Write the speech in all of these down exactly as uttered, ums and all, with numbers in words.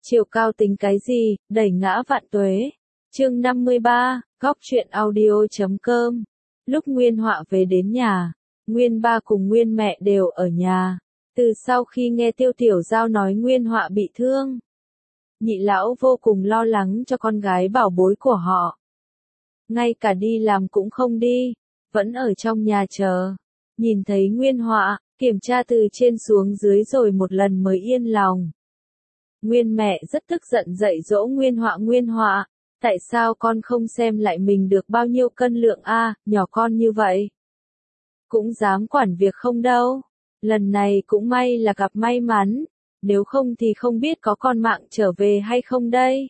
Chiều cao tính cái gì, đẩy ngã vạn tuế. Chương năm mươi ba, góc truyện audio chấm com. Lúc Nguyên Họa về đến nhà, Nguyên ba cùng Nguyên mẹ đều ở nhà. Từ sau khi nghe Tiêu Tiểu Giao nói Nguyên Họa bị thương, nhị lão vô cùng lo lắng cho con gái bảo bối của họ. Ngay cả đi làm cũng không đi, vẫn ở trong nhà chờ. Nhìn thấy Nguyên Họa, kiểm tra từ trên xuống dưới rồi một lần mới yên lòng. Nguyên mẹ rất tức giận dạy dỗ Nguyên Họa Nguyên Họa, tại sao con không xem lại mình được bao nhiêu cân lượng a, nhỏ con như vậy. Cũng dám quản việc không đâu. Lần này cũng may là gặp may mắn, nếu không thì không biết có con mạng trở về hay không đây.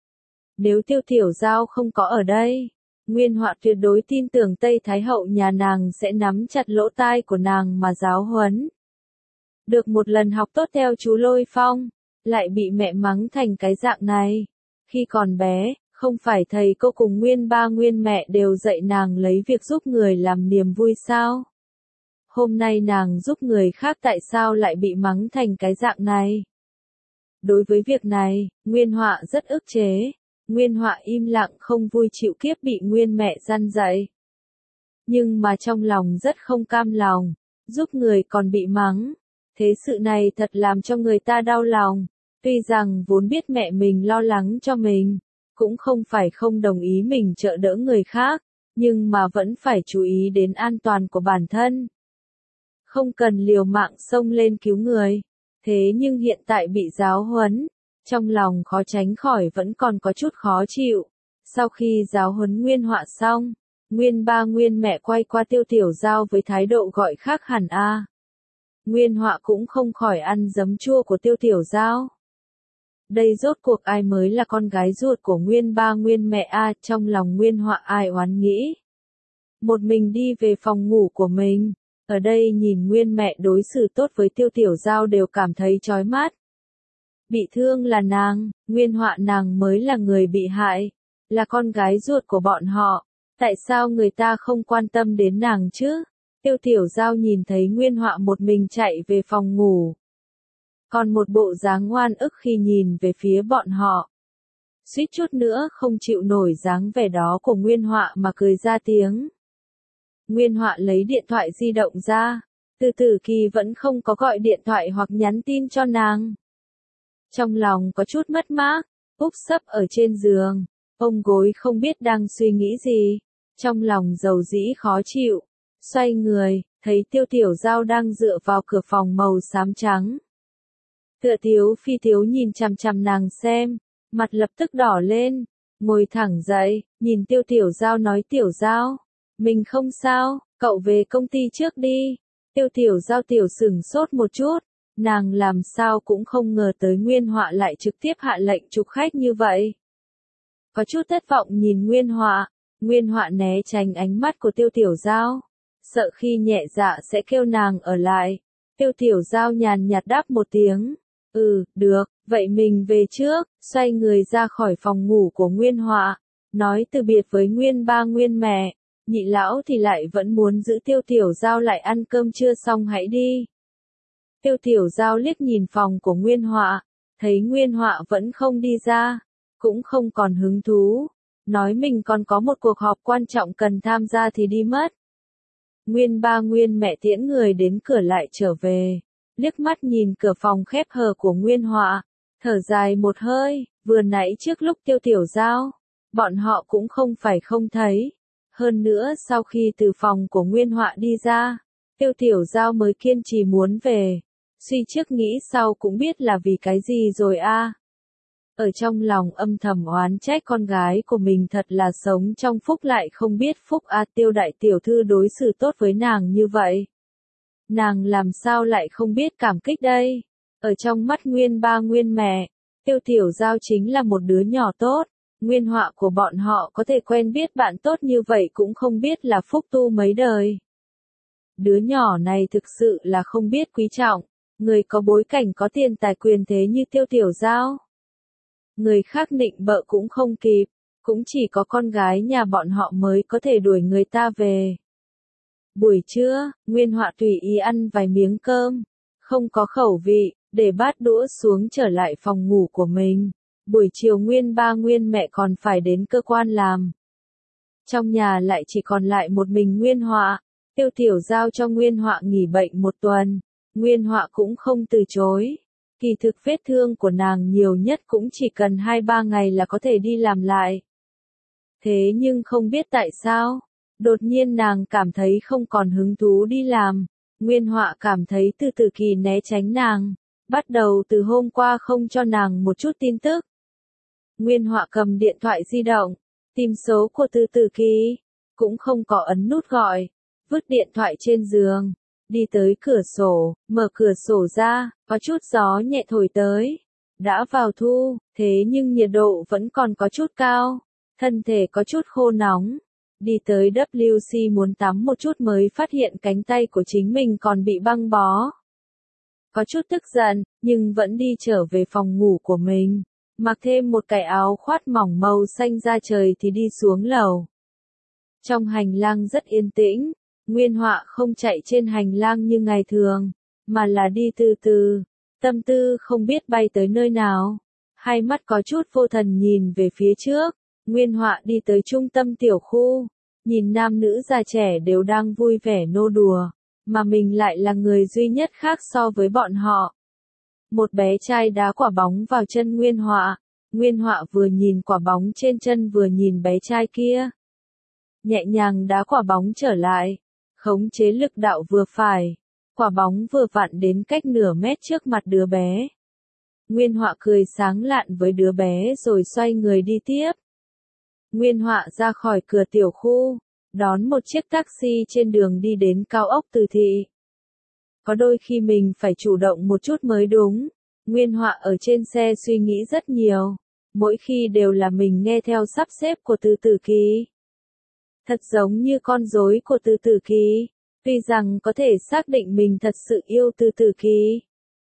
Nếu Tiêu Tiểu Giao không có ở đây, Nguyên Họa tuyệt đối tin tưởng Tây Thái Hậu nhà nàng sẽ nắm chặt lỗ tai của nàng mà giáo huấn. Được một lần học tốt theo chú Lôi Phong, lại bị mẹ mắng thành cái dạng này. Khi còn bé, không phải thầy cô cùng Nguyên ba Nguyên mẹ đều dạy nàng lấy việc giúp người làm niềm vui sao? Hôm nay nàng giúp người khác tại sao lại bị mắng thành cái dạng này? Đối với việc này, Nguyên Họa rất ức chế. Nguyên Họa im lặng không vui chịu kiếp bị Nguyên mẹ răn dạy. Nhưng mà trong lòng rất không cam lòng, giúp người còn bị mắng. Thế sự này thật làm cho người ta đau lòng. Tuy rằng vốn biết mẹ mình lo lắng cho mình, cũng không phải không đồng ý mình trợ đỡ người khác, nhưng mà vẫn phải chú ý đến an toàn của bản thân. Không cần liều mạng xông lên cứu người. Thế nhưng hiện tại bị giáo huấn, trong lòng khó tránh khỏi vẫn còn có chút khó chịu. Sau khi giáo huấn Nguyên Họa xong, Nguyên ba Nguyên mẹ quay qua Tiêu Tiểu Giao với thái độ gọi khác hẳn a. Nguyên Họa cũng không khỏi ăn giấm chua của Tiêu Tiểu Giao. Đây rốt cuộc ai mới là con gái ruột của Nguyên ba Nguyên mẹ a, trong lòng Nguyên Họa ai oán nghĩ. Một mình đi về phòng ngủ của mình, ở đây nhìn Nguyên mẹ đối xử tốt với Tiêu Tiểu Giao đều cảm thấy chói mắt. Bị thương là nàng, Nguyên Họa nàng mới là người bị hại, là con gái ruột của bọn họ, tại sao người ta không quan tâm đến nàng chứ? Tiêu Tiểu Giao nhìn thấy Nguyên Họa một mình chạy về phòng ngủ, còn một bộ dáng ngoan ức khi nhìn về phía bọn họ. Suýt chút nữa không chịu nổi dáng vẻ đó của Nguyên Họa mà cười ra tiếng. Nguyên Họa lấy điện thoại di động ra, Từ Tử Kỳ vẫn không có gọi điện thoại hoặc nhắn tin cho nàng. Trong lòng có chút mất mát, úp sấp ở trên giường, ôm gối không biết đang suy nghĩ gì, trong lòng dầu dĩ khó chịu, xoay người, thấy Tiêu Tiểu Giao đang dựa vào cửa phòng màu xám trắng. Tựa Tiếu Phi Tiếu nhìn chằm chằm nàng xem, mặt lập tức đỏ lên, ngồi thẳng dậy, nhìn Tiêu Tiểu Giao nói Tiểu Giao, mình không sao, cậu về công ty trước đi. Tiêu Tiểu Giao tiểu sửng sốt một chút, nàng làm sao cũng không ngờ tới Nguyên Họa lại trực tiếp hạ lệnh trục khách như vậy. Có chút thất vọng nhìn Nguyên Họa, Nguyên Họa né tránh ánh mắt của Tiêu Tiểu Giao, sợ khi nhẹ dạ sẽ kêu nàng ở lại. Tiêu Tiểu Giao nhàn nhạt đáp một tiếng, ừ, được, vậy mình về trước, xoay người ra khỏi phòng ngủ của Nguyên Họa, nói từ biệt với Nguyên ba Nguyên mẹ. Nhị lão thì lại vẫn muốn giữ Tiêu Tiểu Giao lại ăn cơm trưa xong hãy đi. Tiêu Tiểu Giao liếc nhìn phòng của Nguyên Họa, thấy Nguyên Họa vẫn không đi ra, cũng không còn hứng thú, nói mình còn có một cuộc họp quan trọng cần tham gia thì đi mất. Nguyên ba Nguyên mẹ tiễn người đến cửa lại trở về, liếc mắt nhìn cửa phòng khép hờ của Nguyên Họa, thở dài một hơi, vừa nãy trước lúc Tiêu Tiểu Giao, bọn họ cũng không phải không thấy. Hơn nữa sau khi từ phòng của Nguyên Họa đi ra, Tiêu Tiểu Giao mới kiên trì muốn về, suy trước nghĩ sau cũng biết là vì cái gì rồi a. Ở trong lòng âm thầm oán trách con gái của mình thật là sống trong phúc lại không biết phúc a. Tiêu đại tiểu thư đối xử tốt với nàng như vậy, nàng làm sao lại không biết cảm kích đây. Ở trong mắt Nguyên ba Nguyên mẹ, Tiêu Tiểu Giao chính là một đứa nhỏ tốt. Nguyên Họa của bọn họ có thể quen biết bạn tốt như vậy cũng không biết là phúc tu mấy đời. Đứa nhỏ này thực sự là không biết quý trọng, người có bối cảnh có tiền tài quyền thế như Tiêu Tiểu Giao. Người khác nịnh bợ cũng không kịp, cũng chỉ có con gái nhà bọn họ mới có thể đuổi người ta về. Buổi trưa, Nguyên Họa tùy ý ăn vài miếng cơm, không có khẩu vị, để bát đũa xuống trở lại phòng ngủ của mình. Buổi chiều Nguyên ba Nguyên mẹ còn phải đến cơ quan làm. Trong nhà lại chỉ còn lại một mình Nguyên Họa. Tiêu Tiểu giao cho Nguyên Họa nghỉ bệnh một tuần. Nguyên Họa cũng không từ chối. Kỳ thực vết thương của nàng nhiều nhất cũng chỉ cần hai ba ngày là có thể đi làm lại. Thế nhưng không biết tại sao, đột nhiên nàng cảm thấy không còn hứng thú đi làm. Nguyên Họa cảm thấy Từ Từ Kỳ né tránh nàng, bắt đầu từ hôm qua không cho nàng một chút tin tức. Nguyên Họa cầm điện thoại di động, tìm số của Từ Từ Kỳ, cũng không có ấn nút gọi, vứt điện thoại trên giường, đi tới cửa sổ, mở cửa sổ ra, có chút gió nhẹ thổi tới. Đã vào thu, thế nhưng nhiệt độ vẫn còn có chút cao, thân thể có chút khô nóng. Đi tới W C muốn tắm một chút mới phát hiện cánh tay của chính mình còn bị băng bó. Có chút tức giận, nhưng vẫn đi trở về phòng ngủ của mình. Mặc thêm một cái áo khoác mỏng màu xanh da trời thì đi xuống lầu. Trong hành lang rất yên tĩnh, Nguyên Họa không chạy trên hành lang như ngày thường, mà là đi từ từ, tâm tư không biết bay tới nơi nào. Hai mắt có chút vô thần nhìn về phía trước, Nguyên Họa đi tới trung tâm tiểu khu, nhìn nam nữ già trẻ đều đang vui vẻ nô đùa, mà mình lại là người duy nhất khác so với bọn họ. Một bé trai đá quả bóng vào chân Nguyên Họa, Nguyên Họa vừa nhìn quả bóng trên chân vừa nhìn bé trai kia. Nhẹ nhàng đá quả bóng trở lại, khống chế lực đạo vừa phải, quả bóng vừa vặn đến cách nửa mét trước mặt đứa bé. Nguyên Họa cười sáng lạn với đứa bé rồi xoay người đi tiếp. Nguyên Họa ra khỏi cửa tiểu khu, đón một chiếc taxi trên đường đi đến cao ốc Từ Thị. Có đôi khi mình phải chủ động một chút mới đúng. Nguyên Họa ở trên xe suy nghĩ rất nhiều, mỗi khi đều là mình nghe theo sắp xếp của Từ Từ Kỳ. Thật giống như con rối của Từ Từ Kỳ, tuy rằng có thể xác định mình thật sự yêu Từ Từ Kỳ.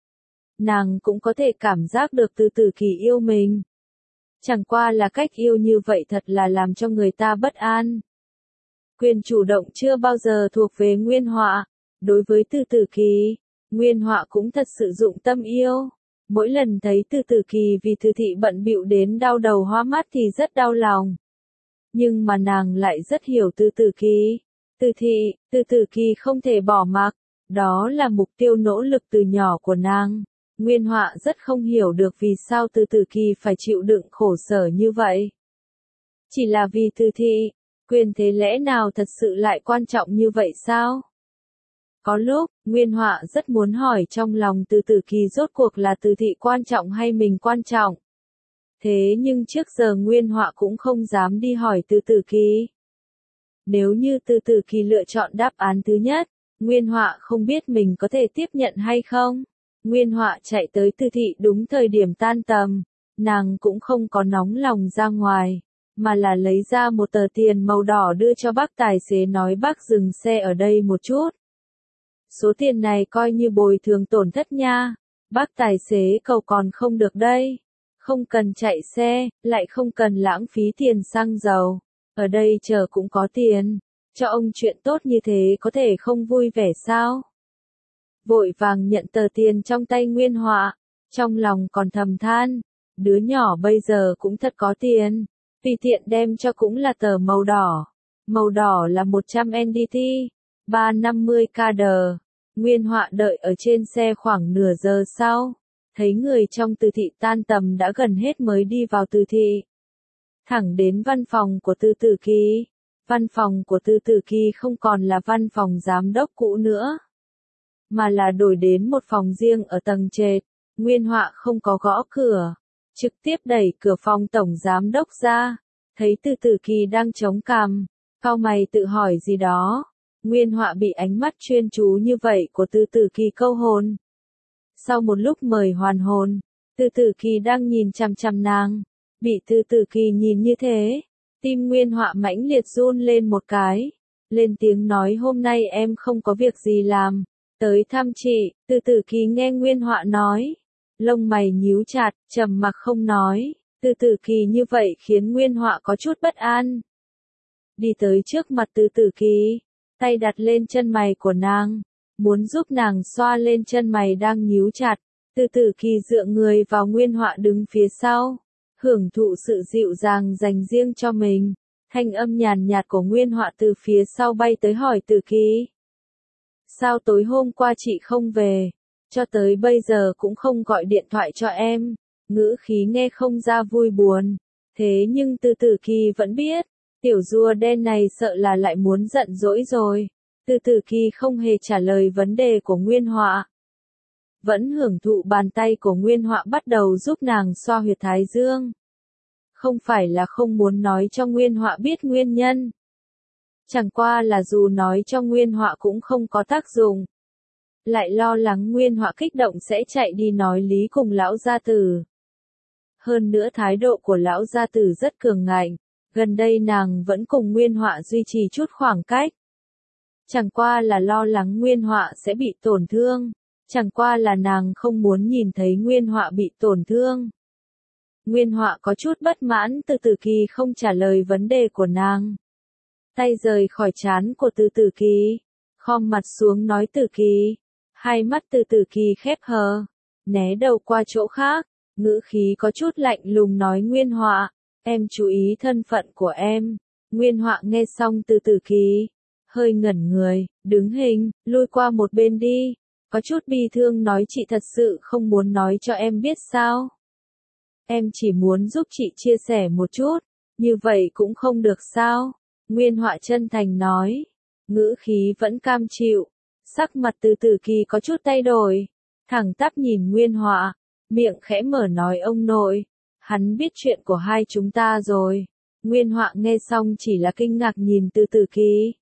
Nàng cũng có thể cảm giác được Từ Từ Kỳ yêu mình. Chẳng qua là cách yêu như vậy thật là làm cho người ta bất an. Quyền chủ động chưa bao giờ thuộc về Nguyên Họa. Đối với Từ Từ Kỳ, Nguyên Họa cũng thật sự dụng tâm yêu. Mỗi lần thấy Từ Từ Kỳ vì Từ Thị bận bịu đến đau đầu hoa mắt thì rất đau lòng. Nhưng mà nàng lại rất hiểu Từ Từ Kỳ. Từ Thị, Từ Từ Kỳ không thể bỏ mặc. Đó là mục tiêu nỗ lực từ nhỏ của nàng. Nguyên Họa rất không hiểu được vì sao Từ Từ Kỳ phải chịu đựng khổ sở như vậy. Chỉ là vì Từ Thị, quyền thế lẽ nào thật sự lại quan trọng như vậy sao? Có lúc, Nguyên Họa rất muốn hỏi trong lòng Từ Từ Kỳ rốt cuộc là Từ Thị quan trọng hay mình quan trọng. Thế nhưng trước giờ Nguyên Họa cũng không dám đi hỏi Từ Từ Kỳ. Nếu như Từ Từ Kỳ lựa chọn đáp án thứ nhất, Nguyên Họa không biết mình có thể tiếp nhận hay không. Nguyên Họa chạy tới Từ Thị đúng thời điểm tan tầm, nàng cũng không có nóng lòng ra ngoài, mà là lấy ra một tờ tiền màu đỏ đưa cho bác tài xế nói bác dừng xe ở đây một chút. Số tiền này coi như bồi thường tổn thất nha. Bác tài xế cầu còn không được đây. Không cần chạy xe, lại không cần lãng phí tiền xăng dầu. Ở đây chờ cũng có tiền. Cho ông chuyện tốt như thế có thể không vui vẻ sao? Vội vàng nhận tờ tiền trong tay Nguyên Họa. Trong lòng còn thầm than. Đứa nhỏ bây giờ cũng thật có tiền. Tùy tiện đem cho cũng là tờ màu đỏ. Màu đỏ là một trăm N D T. ba trăm năm mươi K D. Nguyên Họa đợi ở trên xe khoảng nửa giờ sau, thấy người trong Từ Thị tan tầm đã gần hết mới đi vào Từ Thị. Thẳng đến văn phòng của Từ Từ Kỳ. Văn phòng của Từ Từ Kỳ không còn là văn phòng giám đốc cũ nữa, mà là đổi đến một phòng riêng ở tầng trệt. Nguyên Họa không có gõ cửa, trực tiếp đẩy cửa phòng tổng giám đốc ra, thấy Từ Từ Kỳ đang chống cằm, cau mày tự hỏi gì đó. Nguyên Họa bị ánh mắt chuyên chú như vậy của Từ Từ Kỳ câu hồn. Sau một lúc mời hoàn hồn, Từ Từ Kỳ đang nhìn chằm chằm nàng, bị Từ Từ Kỳ nhìn như thế, tim Nguyên Họa mãnh liệt run lên một cái, lên tiếng nói hôm nay em không có việc gì làm, tới thăm chị. Từ Từ Kỳ nghe Nguyên Họa nói, lông mày nhíu chặt, trầm mặc không nói. Từ Từ Kỳ như vậy khiến Nguyên Họa có chút bất an. Đi tới trước mặt Từ Từ Kỳ, tay đặt lên chân mày của nàng, muốn giúp nàng xoa lên chân mày đang nhíu chặt. Từ Tử Kỳ dựa người vào Nguyên Họa đứng phía sau, hưởng thụ sự dịu dàng dành riêng cho mình. Thanh âm nhàn nhạt của Nguyên Họa từ phía sau bay tới hỏi Tử Kỳ. Sao tối hôm qua chị không về? Cho tới bây giờ cũng không gọi điện thoại cho em. Ngữ khí nghe không ra vui buồn. Thế nhưng Từ Tử Kỳ vẫn biết, tiểu rùa đen này sợ là lại muốn giận dỗi rồi. Từ Tử Kỳ không hề trả lời vấn đề của Nguyên Họa. Vẫn hưởng thụ bàn tay của Nguyên Họa bắt đầu giúp nàng xoa huyệt thái dương. Không phải là không muốn nói cho Nguyên Họa biết nguyên nhân. Chẳng qua là dù nói cho Nguyên Họa cũng không có tác dụng. Lại lo lắng Nguyên Họa kích động sẽ chạy đi nói lý cùng lão gia tử. Hơn nữa thái độ của lão gia tử rất cường ngạnh, gần đây nàng vẫn cùng Nguyên Họa duy trì chút khoảng cách. Chẳng qua là lo lắng Nguyên Họa sẽ bị tổn thương, chẳng qua là nàng không muốn nhìn thấy Nguyên Họa bị tổn thương. Nguyên Họa có chút bất mãn Từ Tử Kỳ không trả lời vấn đề của nàng. Tay rời khỏi trán của Từ Tử Kỳ, khom mặt xuống nói Tử Kỳ. Hai mắt Từ Tử Kỳ khép hờ, né đầu qua chỗ khác, ngữ khí có chút lạnh lùng nói Nguyên Họa, em chú ý thân phận của em. Nguyên Họa nghe xong Từ Tử Kỳ, hơi ngẩn người, đứng hình, lui qua một bên đi, có chút bi thương nói chị thật sự không muốn nói cho em biết sao. Em chỉ muốn giúp chị chia sẻ một chút, như vậy cũng không được sao. Nguyên Họa chân thành nói, ngữ khí vẫn cam chịu, sắc mặt Từ Tử Kỳ có chút thay đổi, thẳng tắp nhìn Nguyên Họa, miệng khẽ mở nói ông nội, hắn biết chuyện của hai chúng ta rồi. Nguyên Họa nghe xong chỉ là kinh ngạc nhìn Từ Tử Kỳ.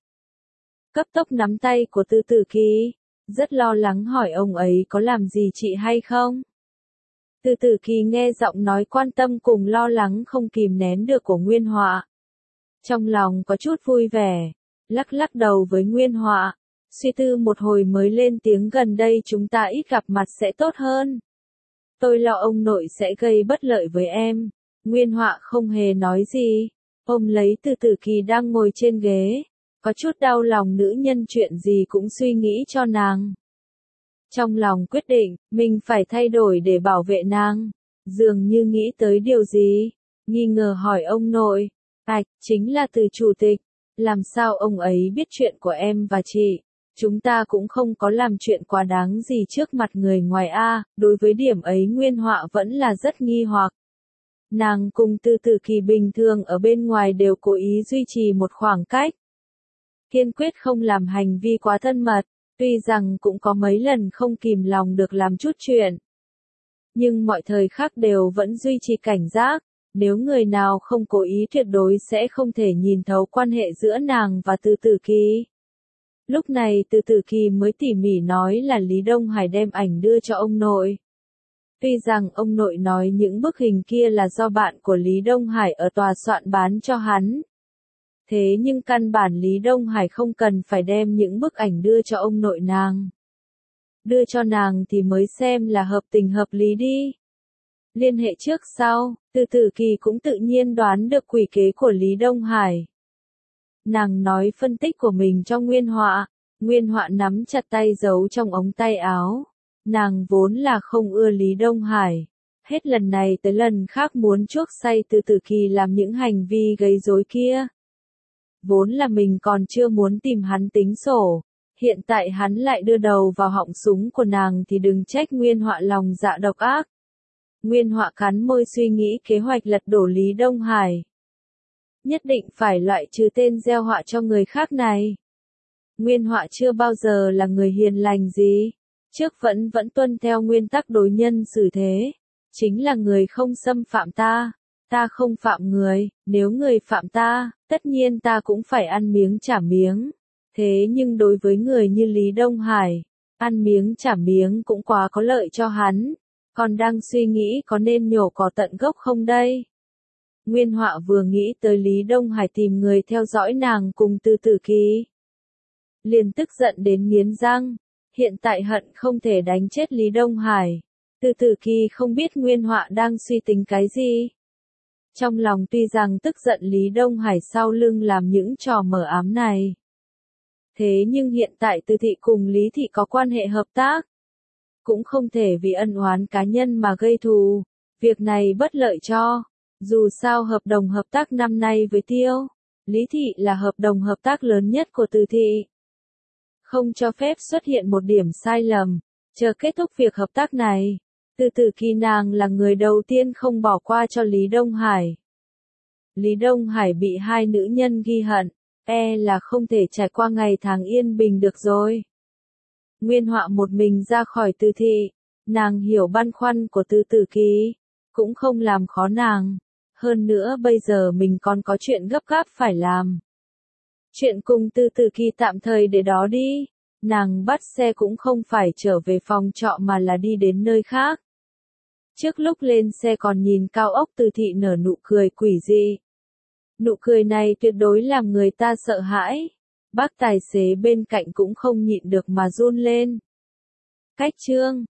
Cấp tốc nắm tay của Từ Tử Kỳ, rất lo lắng hỏi ông ấy có làm gì chị hay không. Từ Tử Kỳ nghe giọng nói quan tâm cùng lo lắng không kìm nén được của Nguyên Họa. Trong lòng có chút vui vẻ, lắc lắc đầu với Nguyên Họa, suy tư một hồi mới lên tiếng gần đây chúng ta ít gặp mặt sẽ tốt hơn. Tôi lo ông nội sẽ gây bất lợi với em. Nguyên Họa không hề nói gì, ôm lấy Từ Tử Kỳ đang ngồi trên ghế, có chút đau lòng nữ nhân chuyện gì cũng suy nghĩ cho nàng. Trong lòng quyết định, mình phải thay đổi để bảo vệ nàng. Dường như nghĩ tới điều gì, nghi ngờ hỏi ông nội. Ảch, chính là Từ chủ tịch. Làm sao ông ấy biết chuyện của em và chị? Chúng ta cũng không có làm chuyện quá đáng gì trước mặt người ngoài a. Đối với điểm ấy Nguyên Họa vẫn là rất nghi hoặc. Nàng cùng Từ Tử Kỳ bình thường ở bên ngoài đều cố ý duy trì một khoảng cách. Kiên quyết không làm hành vi quá thân mật, tuy rằng cũng có mấy lần không kìm lòng được làm chút chuyện. Nhưng mọi thời khắc đều vẫn duy trì cảnh giác, nếu người nào không cố ý tuyệt đối sẽ không thể nhìn thấu quan hệ giữa nàng và Từ Tử Kỳ. Lúc này Từ Tử Kỳ mới tỉ mỉ nói là Lý Đông Hải đem ảnh đưa cho ông nội. Tuy rằng ông nội nói những bức hình kia là do bạn của Lý Đông Hải ở tòa soạn bán cho hắn. Thế nhưng căn bản Lý Đông Hải không cần phải đem những bức ảnh đưa cho ông nội nàng. Đưa cho nàng thì mới xem là hợp tình hợp lý đi. Liên hệ trước sau, Từ Tử Kỳ cũng tự nhiên đoán được quỷ kế của Lý Đông Hải. Nàng nói phân tích của mình cho Nguyên Họa, Nguyên Họa nắm chặt tay giấu trong ống tay áo. Nàng vốn là không ưa Lý Đông Hải. Hết lần này tới lần khác muốn chuốc say Từ Tử Kỳ làm những hành vi gây rối kia. Vốn là mình còn chưa muốn tìm hắn tính sổ. Hiện tại hắn lại đưa đầu vào họng súng của nàng thì đừng trách Nguyên Họa lòng dạ độc ác. Nguyên Họa cắn môi suy nghĩ kế hoạch lật đổ Lý Đông Hải. Nhất định phải loại trừ tên gieo họa cho người khác này. Nguyên Họa chưa bao giờ là người hiền lành gì. Trước vẫn vẫn tuân theo nguyên tắc đối nhân xử thế. Chính là người không xâm phạm ta. Ta không phạm người, nếu người phạm ta, tất nhiên ta cũng phải ăn miếng trả miếng. Thế nhưng đối với người như Lý Đông Hải, ăn miếng trả miếng cũng quá có lợi cho hắn. Còn đang suy nghĩ có nên nhổ cỏ tận gốc không đây? Nguyên Họa vừa nghĩ tới Lý Đông Hải tìm người theo dõi nàng cùng Từ Tử Kỳ. Liền tức giận đến nghiến răng, hiện tại hận không thể đánh chết Lý Đông Hải. Từ Tử Kỳ không biết Nguyên Họa đang suy tính cái gì. Trong lòng tuy rằng tức giận Lý Đông Hải sau lưng làm những trò mờ ám này. Thế nhưng hiện tại Từ Thị cùng Lý Thị có quan hệ hợp tác. cũng không thể vì ân oán cá nhân mà gây thù. Việc này bất lợi cho. Dù sao hợp đồng hợp tác năm nay với Tiêu Lý Thị là hợp đồng hợp tác lớn nhất của Từ Thị. Không cho phép xuất hiện một điểm sai lầm. Chờ kết thúc việc hợp tác này, Từ Từ Kỳ nàng là người đầu tiên không bỏ qua cho Lý Đông Hải. Lý Đông Hải bị hai nữ nhân ghi hận, e là không thể trải qua ngày tháng yên bình được rồi. Nguyên Họa một mình ra khỏi Từ Thị, nàng hiểu băn khoăn của Từ Từ Kỳ, cũng không làm khó nàng. Hơn nữa bây giờ mình còn có chuyện gấp gáp phải làm. Chuyện cùng Từ Từ Kỳ tạm thời để đó đi. Nàng bắt xe cũng không phải trở về phòng trọ mà là đi đến nơi khác. Trước lúc lên xe còn nhìn cao ốc Từ Thị nở nụ cười quỷ dị. Nụ cười này tuyệt đối làm người ta sợ hãi. Bác tài xế bên cạnh cũng không nhịn được mà run lên. Cách chương